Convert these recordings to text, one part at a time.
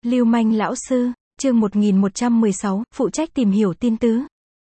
Lưu manh lão sư, chương 1116, phụ trách tìm hiểu tin tứ.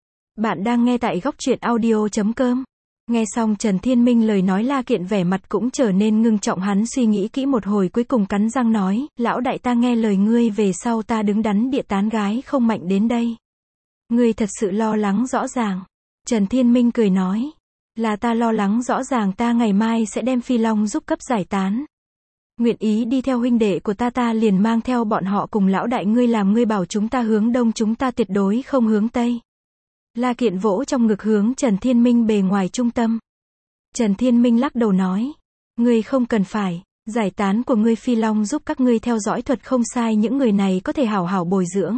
Bạn đang nghe tại góc truyện audio.com. Nghe xong Trần Thiên Minh lời nói, La Kiện vẻ mặt cũng trở nên ngưng trọng, hắn suy nghĩ kỹ một hồi cuối cùng cắn răng nói, lão đại ta nghe lời ngươi, về sau ta đứng đắn địa tán gái không mạnh đến đây. Ngươi thật sự lo lắng rõ ràng. Trần Thiên Minh cười nói, là ta lo lắng rõ ràng, ta ngày mai sẽ đem Phi Long giúp cấp giải tán. Nguyện ý đi theo huynh đệ của ta liền mang theo bọn họ cùng lão đại ngươi làm, ngươi bảo chúng ta hướng đông, chúng ta tuyệt đối không hướng tây. La Kiện vỗ trong ngực hướng Trần Thiên Minh bề ngoài trung tâm. Trần Thiên Minh lắc đầu nói, ngươi không cần phải, giải tán của ngươi Phi Long giúp các ngươi theo dõi thuật không sai, những người này có thể hảo hảo bồi dưỡng.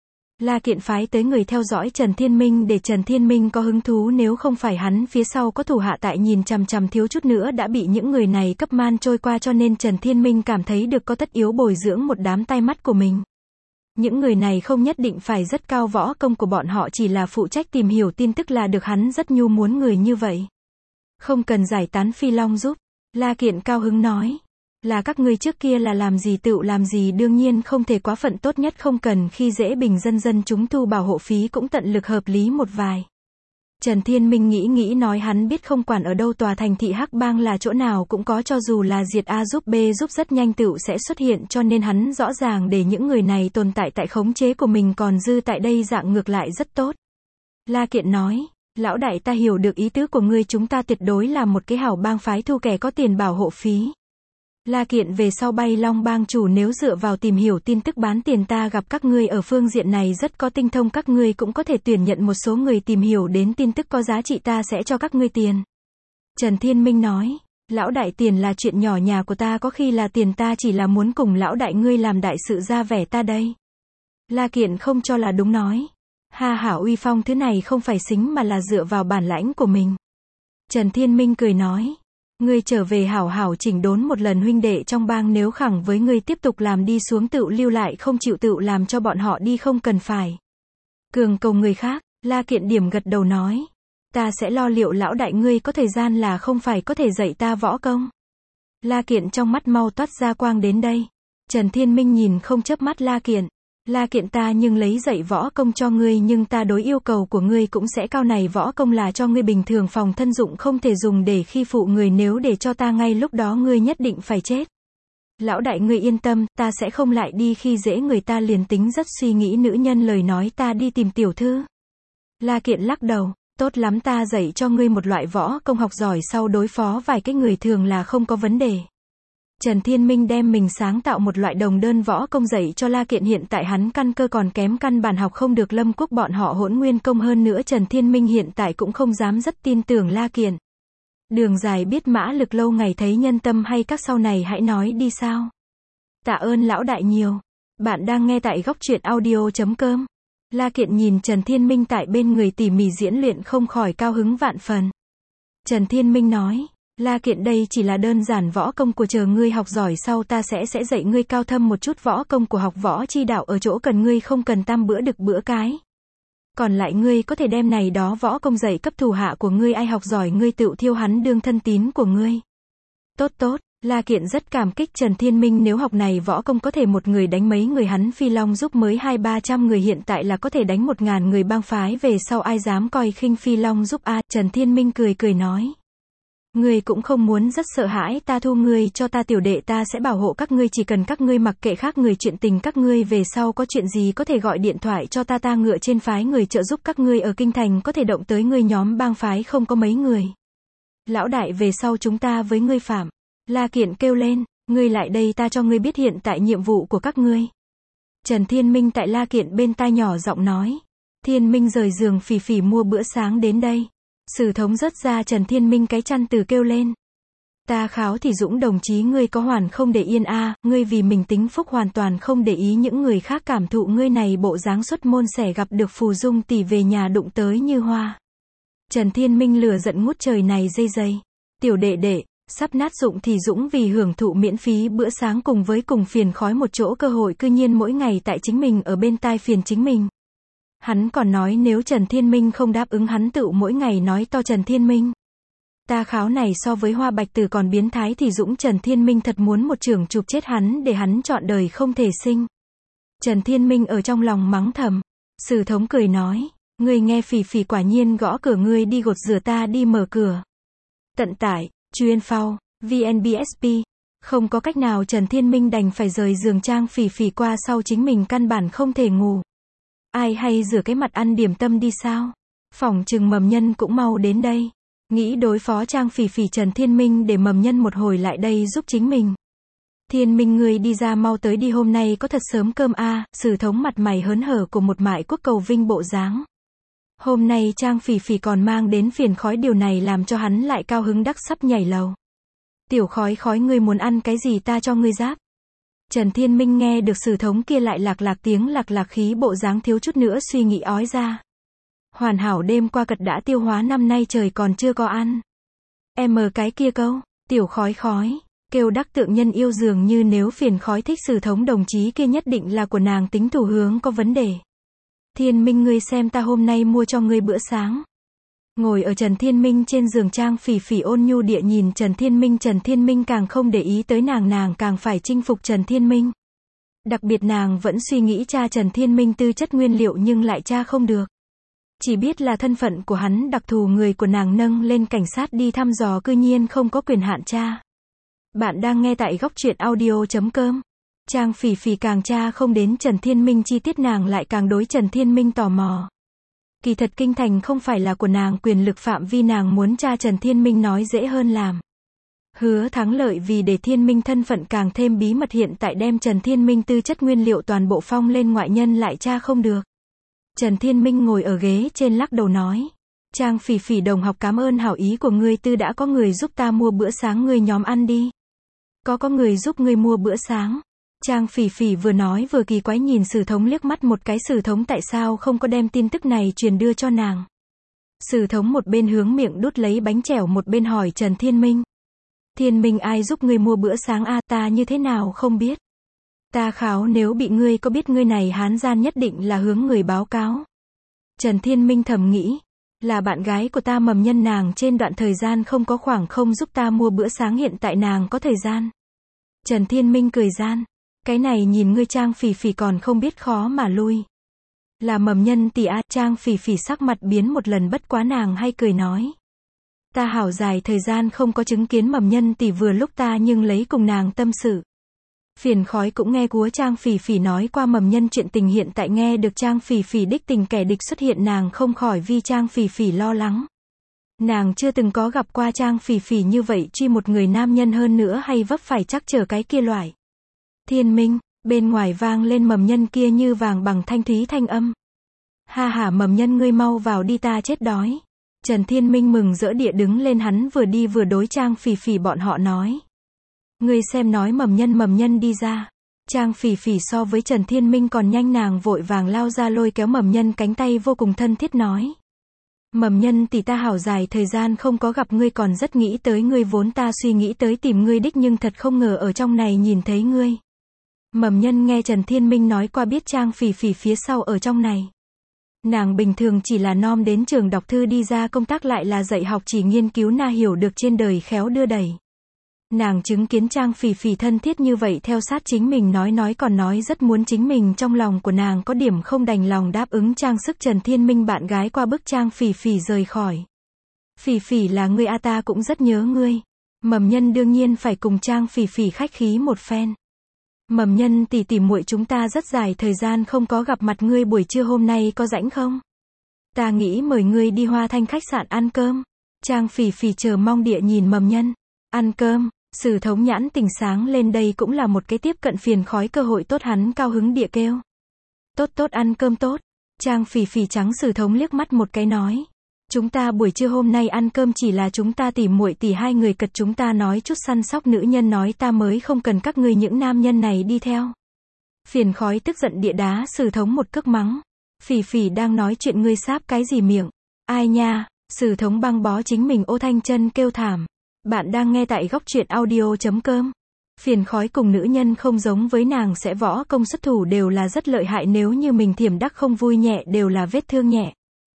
La Kiện phái tới người theo dõi Trần Thiên Minh để Trần Thiên Minh có hứng thú, nếu không phải hắn phía sau có thủ hạ tại nhìn chằm chằm, thiếu chút nữa đã bị những người này cấp man trôi qua, cho nên Trần Thiên Minh cảm thấy được có tất yếu bồi dưỡng một đám tay mắt của mình. Những người này không nhất định phải rất cao, võ công của bọn họ chỉ là phụ trách tìm hiểu tin tức là được, hắn rất nhu muốn người như vậy. Không cần giải tán Phi Long giúp. La Kiện cao hứng nói, là các ngươi trước kia là làm gì tựu làm gì, đương nhiên không thể quá phận, tốt nhất không cần khi dễ bình dân, dân chúng thu bảo hộ phí cũng tận lực hợp lý một vài. Trần Thiên Minh nghĩ nói, hắn biết không quản ở đâu tòa thành thị hắc bang là chỗ nào cũng có, cho dù là diệt A giúp B giúp rất nhanh tựu sẽ xuất hiện, cho nên hắn rõ ràng để những người này tồn tại tại khống chế của mình, còn dư tại đây dạng ngược lại rất tốt. La Kiện nói, lão đại ta hiểu được ý tứ của ngươi, chúng ta tuyệt đối là một cái hảo bang phái thu kẻ có tiền bảo hộ phí. La Kiện về sau bay Long bang chủ nếu dựa vào tìm hiểu tin tức bán tiền, ta gặp các ngươi ở phương diện này rất có tinh thông, các ngươi cũng có thể tuyển nhận một số người tìm hiểu đến tin tức có giá trị, ta sẽ cho các ngươi tiền. Trần Thiên Minh nói, lão đại tiền là chuyện nhỏ, nhà của ta có khi là tiền, ta chỉ là muốn cùng lão đại ngươi làm đại sự ra vẻ ta đây. La Kiện không cho là đúng nói, ha hả, uy phong thứ này không phải xính mà là dựa vào bản lãnh của mình. Trần Thiên Minh cười nói, ngươi trở về hảo hảo chỉnh đốn một lần huynh đệ trong bang, nếu khẳng với ngươi tiếp tục làm đi xuống tựu lưu lại, không chịu tựu làm cho bọn họ đi, không cần phải cường cầu người khác. La Kiện điểm gật đầu nói, ta sẽ lo liệu lão đại, ngươi có thời gian là không phải có thể dạy ta võ công. La Kiện trong mắt mau toát ra quang đến đây. Trần Thiên Minh nhìn không chớp mắt La Kiện, La Kiện ta nhưng lấy dạy võ công cho ngươi, nhưng ta đối yêu cầu của ngươi cũng sẽ cao, này võ công là cho ngươi bình thường phòng thân dụng, không thể dùng để khi phụ người, nếu để cho ta ngay lúc đó ngươi nhất định phải chết. Lão đại ngươi yên tâm, ta sẽ không lại đi khi dễ người, ta liền tính rất suy nghĩ nữ nhân lời nói, ta đi tìm tiểu thư. La Kiện lắc đầu, tốt lắm, ta dạy cho ngươi một loại võ công học giỏi sau đối phó vài cái người thường là không có vấn đề. Trần Thiên Minh đem mình sáng tạo một loại đồng đơn võ công dạy cho La Kiện, hiện tại hắn căn cơ còn kém, căn bản học không được Lâm Quốc bọn họ hỗn nguyên công, hơn nữa Trần Thiên Minh hiện tại cũng không dám rất tin tưởng La Kiện. Đường dài biết mã lực, lâu ngày thấy nhân tâm hay, các sau này hãy nói đi sao. Tạ ơn lão đại nhiều. Bạn đang nghe tại góc truyện audio.com. La Kiện nhìn Trần Thiên Minh tại bên người tỉ mỉ diễn luyện không khỏi cao hứng vạn phần. Trần Thiên Minh nói, La Kiện đây chỉ là đơn giản võ công của, chờ ngươi học giỏi sau ta sẽ dạy ngươi cao thâm một chút võ công của học võ chi đạo, ở chỗ cần ngươi không cần tam bữa đực bữa cái. Còn lại ngươi có thể đem này đó võ công dạy cấp thủ hạ của ngươi, ai học giỏi ngươi tựu thiêu hắn đương thân tín của ngươi. Tốt tốt, La Kiện rất cảm kích Trần Thiên Minh, nếu học này võ công có thể một người đánh mấy người, hắn Phi Long giúp mới 200-300 người, hiện tại là có thể đánh 1000 người bang phái, về sau ai dám coi khinh Phi Long giúp a. Trần Thiên Minh cười nói, ngươi cũng không muốn rất sợ hãi ta, thu ngươi cho ta tiểu đệ, ta sẽ bảo hộ các ngươi, chỉ cần các ngươi mặc kệ khác người chuyện tình, các ngươi về sau có chuyện gì có thể gọi điện thoại cho ta, ta ngựa trên phái người trợ giúp các ngươi, ở kinh thành có thể động tới ngươi nhóm bang phái không có mấy người. Lão đại về sau chúng ta với ngươi phạm. La Kiện kêu lên, ngươi lại đây, ta cho ngươi biết hiện tại nhiệm vụ của các ngươi. Trần Thiên Minh tại La Kiện bên tai nhỏ giọng nói, Thiên Minh rời giường phì phì mua bữa sáng đến đây. Sử thống rớt ra, Trần Thiên Minh cái chăn từ kêu lên, ta kháo thì Dũng đồng chí, ngươi có hoàn không để yên a, ngươi vì mình tính phúc hoàn toàn không để ý những người khác cảm thụ, ngươi này bộ dáng xuất môn xẻ gặp được Phù Dung tỷ về nhà đụng tới như hoa. Trần Thiên Minh lửa giận ngút trời, này dây tiểu đệ đệ, sắp nát dụng thì Dũng vì hưởng thụ miễn phí bữa sáng cùng phiền khói một chỗ cơ hội, cư nhiên mỗi ngày tại chính mình ở bên tai phiền chính mình. Hắn còn nói nếu Trần Thiên Minh không đáp ứng hắn tựu mỗi ngày nói to Trần Thiên Minh. Ta kháo này so với Hoa Bạch Tử còn biến thái thì Dũng, Trần Thiên Minh thật muốn một chưởng chụp chết hắn để hắn trọn đời không thể sinh. Trần Thiên Minh ở trong lòng mắng thầm. Sử thống cười nói, ngươi nghe phì phì quả nhiên gõ cửa, ngươi đi gột rửa ta đi mở cửa. Tận tải, chuyên phao, VNBSP. Không có cách nào, Trần Thiên Minh đành phải rời giường trang phì phì qua sau, chính mình căn bản không thể ngủ. Ai hay rửa cái mặt ăn điểm tâm đi sao? Phỏng chừng Mầm Nhân cũng mau đến đây. Nghĩ đối phó trang phì phì, Trần Thiên Minh để Mầm Nhân một hồi lại đây giúp chính mình. Thiên Minh, ngươi đi ra mau tới đi, hôm nay có thật sớm cơm a. Sử thống mặt mày hớn hở của một mại quốc cầu vinh bộ dáng. Hôm nay trang phì phì còn mang đến phiền khói, điều này làm cho hắn lại cao hứng đắc sắp nhảy lầu. Tiểu khói khói, ngươi muốn ăn cái gì ta cho ngươi giáp. Trần Thiên Minh nghe được Sử thống kia lại lạc lạc tiếng lạc lạc khí bộ dáng, thiếu chút nữa suy nghĩ ói ra. Hoàn hảo đêm qua cật đã tiêu hóa, năm nay trời còn chưa có ăn. Em cái kia câu, tiểu khói khói, kêu đắc tượng nhân yêu, dường như nếu phiền khói thích Sử thống đồng chí kia nhất định là của nàng tính thủ hướng có vấn đề. Thiên Minh, ngươi xem ta hôm nay mua cho ngươi bữa sáng. Ngồi ở Trần Thiên Minh trên giường, trang phì phì ôn nhu địa nhìn Trần Thiên Minh càng không để ý tới nàng càng phải chinh phục Trần Thiên Minh. Đặc biệt nàng vẫn suy nghĩ tra Trần Thiên Minh tư chất nguyên liệu nhưng lại tra không được. Chỉ biết là thân phận của hắn đặc thù, người của nàng nâng lên cảnh sát đi thăm dò cư nhiên không có quyền hạn tra. Bạn đang nghe tại góc truyện audio.com. Trang phì phì càng tra không đến Trần Thiên Minh chi tiết, nàng lại càng đối Trần Thiên Minh tò mò. Kỳ thật kinh thành không phải là của nàng, quyền lực phạm vi nàng muốn tra Trần Thiên Minh nói dễ hơn làm. Hứa Thắng Lợi vì để Thiên Minh thân phận càng thêm bí mật, hiện tại đem Trần Thiên Minh tư chất nguyên liệu toàn bộ phong lên, ngoại nhân lại tra không được. Trần Thiên Minh ngồi ở ghế trên lắc đầu nói. Trang phì phì đồng học, cảm ơn hảo ý của ngươi, tư đã có người giúp ta mua bữa sáng, ngươi nhóm ăn đi. Có người giúp ngươi mua bữa sáng. Trang phì phì vừa nói vừa kỳ quái nhìn Sử thống liếc mắt một cái, Sử thống tại sao không có đem tin tức này truyền đưa cho nàng. Sử thống một bên hướng miệng đút lấy bánh chèo một bên hỏi Trần Thiên Minh. Thiên Minh, ai giúp ngươi mua bữa sáng a? Ta như thế nào không biết. Ta kháo, nếu bị ngươi có biết, ngươi này hán gian nhất định là hướng người báo cáo. Trần Thiên Minh thầm nghĩ, là bạn gái của ta Mầm Nhân, nàng trên đoạn thời gian không có khoảng không giúp ta mua bữa sáng, hiện tại nàng có thời gian. Trần Thiên Minh cười gian, cái này nhìn ngươi trang phì phì còn không biết khó mà lui. Là Mầm Nhân tỷ a. Trang phì phì sắc mặt biến một lần, bất quá nàng hay cười nói. Ta hảo dài thời gian không có chứng kiến Mầm Nhân tỷ, vừa lúc ta nhưng lấy cùng nàng tâm sự. Phiền khói cũng nghe cúa Trang phì phì nói qua Mầm Nhân chuyện tình, hiện tại nghe được Trang phì phì đích tình kẻ địch xuất hiện, nàng không khỏi vì Trang phì phì lo lắng. Nàng chưa từng có gặp qua Trang phì phì như vậy, truy một người nam nhân, hơn nữa hay vấp phải chắc trở cái kia loại. Thiên Minh, bên ngoài vang lên Mầm Nhân kia như vàng bằng thanh thúy thanh âm. Ha ha Mầm Nhân, ngươi mau vào đi, ta chết đói. Trần Thiên Minh mừng rỡ địa đứng lên, hắn vừa đi vừa đối Trang phì phì bọn họ nói. Ngươi xem, nói Mầm Nhân đi ra. Trang phì phì so với Trần Thiên Minh còn nhanh, nàng vội vàng lao ra lôi kéo Mầm Nhân cánh tay, vô cùng thân thiết nói. Mầm Nhân tỷ, ta hảo dài thời gian không có gặp ngươi, còn rất nghĩ tới ngươi, vốn ta suy nghĩ tới tìm ngươi đích, nhưng thật không ngờ ở trong này nhìn thấy ngươi. Mầm Nhân nghe Trần Thiên Minh nói qua biết Trang phì phì phía sau ở trong này. Nàng bình thường chỉ là nom đến trường đọc thư, đi ra công tác lại là dạy học, chỉ nghiên cứu na hiểu được trên đời khéo đưa đẩy. Nàng chứng kiến Trang phì phì thân thiết như vậy theo sát chính mình, nói còn nói rất muốn chính mình, trong lòng của nàng có điểm không đành lòng đáp ứng trang sức Trần Thiên Minh bạn gái qua bức Trang phì phì rời khỏi. Phì phì là ngươi a, ta cũng rất nhớ ngươi. Mầm Nhân đương nhiên phải cùng Trang phì phì khách khí một phen. Mầm Nhân tỷ muội, chúng ta rất dài thời gian không có gặp mặt, ngươi buổi trưa hôm nay có rảnh không? Ta nghĩ mời ngươi đi Hoa Thanh khách sạn ăn cơm. Trang phì phì chờ mong địa nhìn Mầm Nhân. Ăn cơm. Sử thống nhãn tình sáng lên, đây cũng là một cái tiếp cận phiền khói cơ hội tốt, hắn cao hứng địa kêu. Tốt, ăn cơm tốt. Trang phì phì trắng Sử thống liếc mắt một cái nói. Chúng ta buổi trưa hôm nay ăn cơm chỉ là chúng ta tỷ muội tỷ hai người, cật chúng ta nói chút săn sóc nữ nhân, nói ta mới không cần các ngươi những nam nhân này đi theo. Phiền khói tức giận địa đá Sử thống một cước mắng. Phì phì đang nói chuyện, ngươi sáp cái gì miệng? Ai nha? Sử thống băng bó chính mình, ô thanh chân kêu thảm. Bạn đang nghe tại góc truyện audio.com. Phiền khói cùng nữ nhân không giống với nàng, sẽ võ công xuất thủ đều là rất lợi hại, nếu như mình thiểm đắc không vui nhẹ đều là vết thương nhẹ.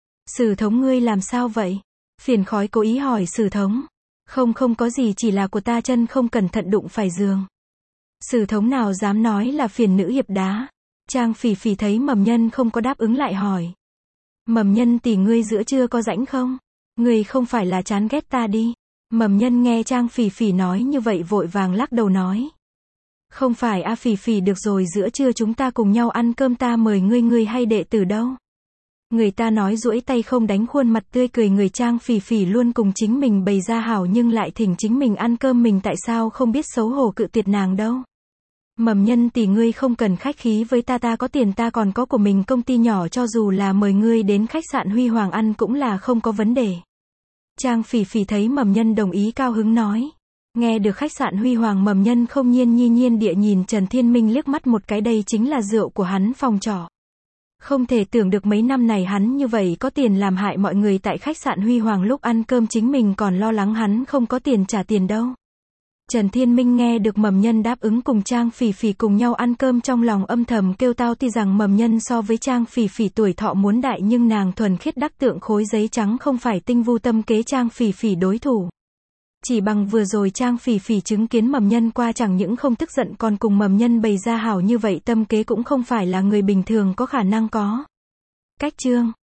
Sử thống, ngươi làm sao vậy? Phiền khói cố ý hỏi Sử thống. Không có gì, chỉ là của ta chân không cẩn thận đụng phải giường. Sử thống nào dám nói là phiền nữ hiệp đá. Trang Phỉ Phỉ thấy Mầm Nhân không có đáp ứng lại hỏi. Mầm Nhân tỷ ngươi giữa trưa có rảnh không? Ngươi không phải là chán ghét ta đi. Mầm Nhân nghe Trang Phỉ Phỉ nói như vậy vội vàng lắc đầu nói. Không phải a Phỉ Phỉ, được rồi, giữa trưa chúng ta cùng nhau ăn cơm, ta mời ngươi, ngươi hay đệ tử đâu? Người ta nói duỗi tay không đánh khuôn mặt tươi cười người. Trang Phỉ Phỉ luôn cùng chính mình bày ra hảo nhưng lại thỉnh chính mình ăn cơm, mình tại sao không biết xấu hổ cự tuyệt nàng đâu? Mầm Nhân tỷ ngươi không cần khách khí với ta, ta có tiền, ta còn có của mình công ty nhỏ, cho dù là mời ngươi đến khách sạn Huy Hoàng ăn cũng là không có vấn đề. Trang Phỉ Phỉ thấy Mầm Nhân đồng ý cao hứng nói. Nghe được khách sạn Huy Hoàng, Mầm Nhân không nhiên địa nhìn Trần Thiên Minh liếc mắt một cái, đây chính là rượu của hắn phòng trọ. Không thể tưởng được mấy năm này hắn như vậy có tiền làm hại mọi người tại khách sạn Huy Hoàng, lúc ăn cơm chính mình còn lo lắng hắn không có tiền trả tiền đâu. Trần Thiên Minh nghe được Mầm Nhân đáp ứng cùng Trang Phỉ Phỉ cùng nhau ăn cơm, trong lòng âm thầm kêu tao, tuy rằng Mầm Nhân so với Trang Phỉ Phỉ tuổi thọ muốn đại nhưng nàng thuần khiết đắc tượng khối giấy trắng, không phải tinh vu tâm kế Trang Phỉ Phỉ đối thủ. Chỉ bằng vừa rồi Trang Phỉ Phỉ chứng kiến Mầm Nhân qua, chẳng những không tức giận còn cùng Mầm Nhân bày ra hảo như vậy tâm kế, cũng không phải là người bình thường có khả năng có. Cách chương